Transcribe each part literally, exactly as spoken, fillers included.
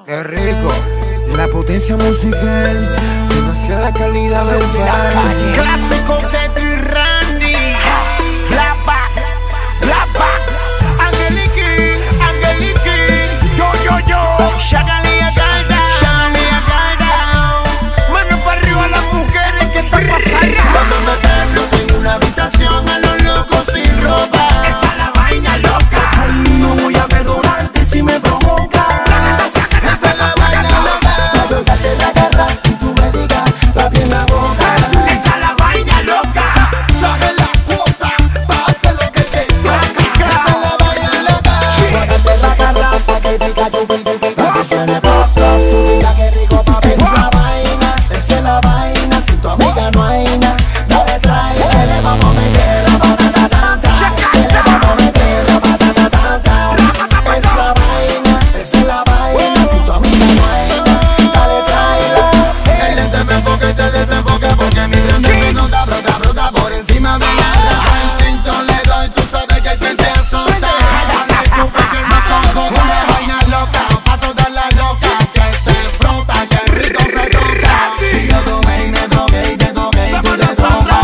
Qué rico, la potencia musical, demasiada calidad verbal. Clásico de Tri Randy, Black Box, Black Box, Angeliki, Angeliki, yo, yo, yo, Shagalía Galda, Shagalía Galda. Mano para arriba las mujeres que están pasando. Vamos a meternos en una habitación a los locos sin ropa. Esa es la vaina loca. Ay, no voy a perdonarte si me provocas. Esa es la vaina loca. La droga te la agarra y tú me digas, papi en la boca. Esa es la vaina loca. Traje la cuota, pagate lo que te toca. Esa es la vaina loca. Muévete la cara pa' que diga tu pipi, pa' que suene pop, pop. Tú diga que rico, papi, es la vaina. Esa es la vaina, si tu amiga no hay nada, dale trae que le vamos a meter la patata tanta. Que le vamos a meter la patata tanta. Es la vaina, esa es la vaina, si tu amiga no hay nada, dale trae. El lente me enfoca y se desenfoca porque mi grande se nota, brota, brota por encima de la rata. En cinto le doy, tú sabes que el frente azota. Dale tu pecho y no como una vaina loca, a todas las locas que se frota, que rico se toca. Si yo tomé y me toqué y te toqué y tú te sopas.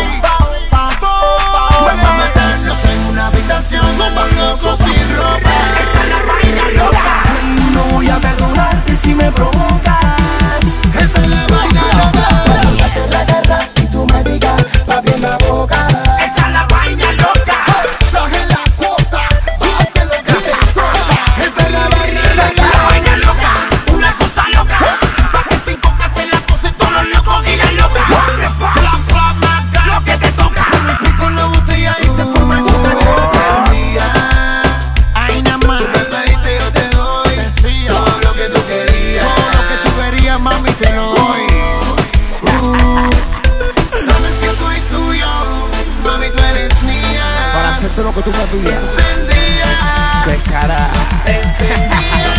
Vamos a meternos en una habitación, somos locos sin ropa. Esa es la vaina loca. No voy a perdonarte si me provocas. Esa es la vaina loca. Date la guerra y tú me digas, papi en la boca. Esa es la vaina loca. Traje la cuota, pagate lo que te toca. Esa es la vaina La loca. vaina loca, una cosa loca. Pa' que cinco que hacen la cosa y todos los locos y las locas. Bla, bla, marca lo que te toca. Con la botella y se forma otra día. Ahí nada más. Tú me pediste, yo te doy. Sencillo. Todo lo que tú querías. Todo lo que tú querías, mami, te lo doy. Sabes que soy tuyo, mami, tú eres mía. Para hacerte lo que tú me pidas. Encendía, De cara. encendía.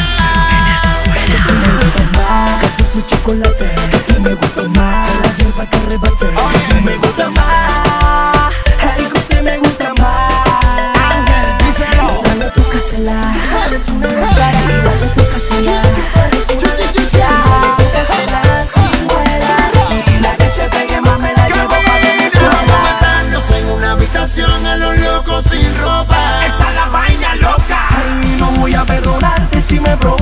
Café fue chocolate, y me gusta más. La hierba que arrebate, y me gusta más. El goce me gusta más. Ángel, díselo. Dale tu casela, eres una descarada. Dale tu casela, eres una delicia. Dale tu casela sin muela. Y la que se pegue más me la llevo pa' Vamos a Venezuela. meternos en una habitación a los locos sin ropa. Esa es la vaina loca. Ay, no voy a perdonarte si me provocas.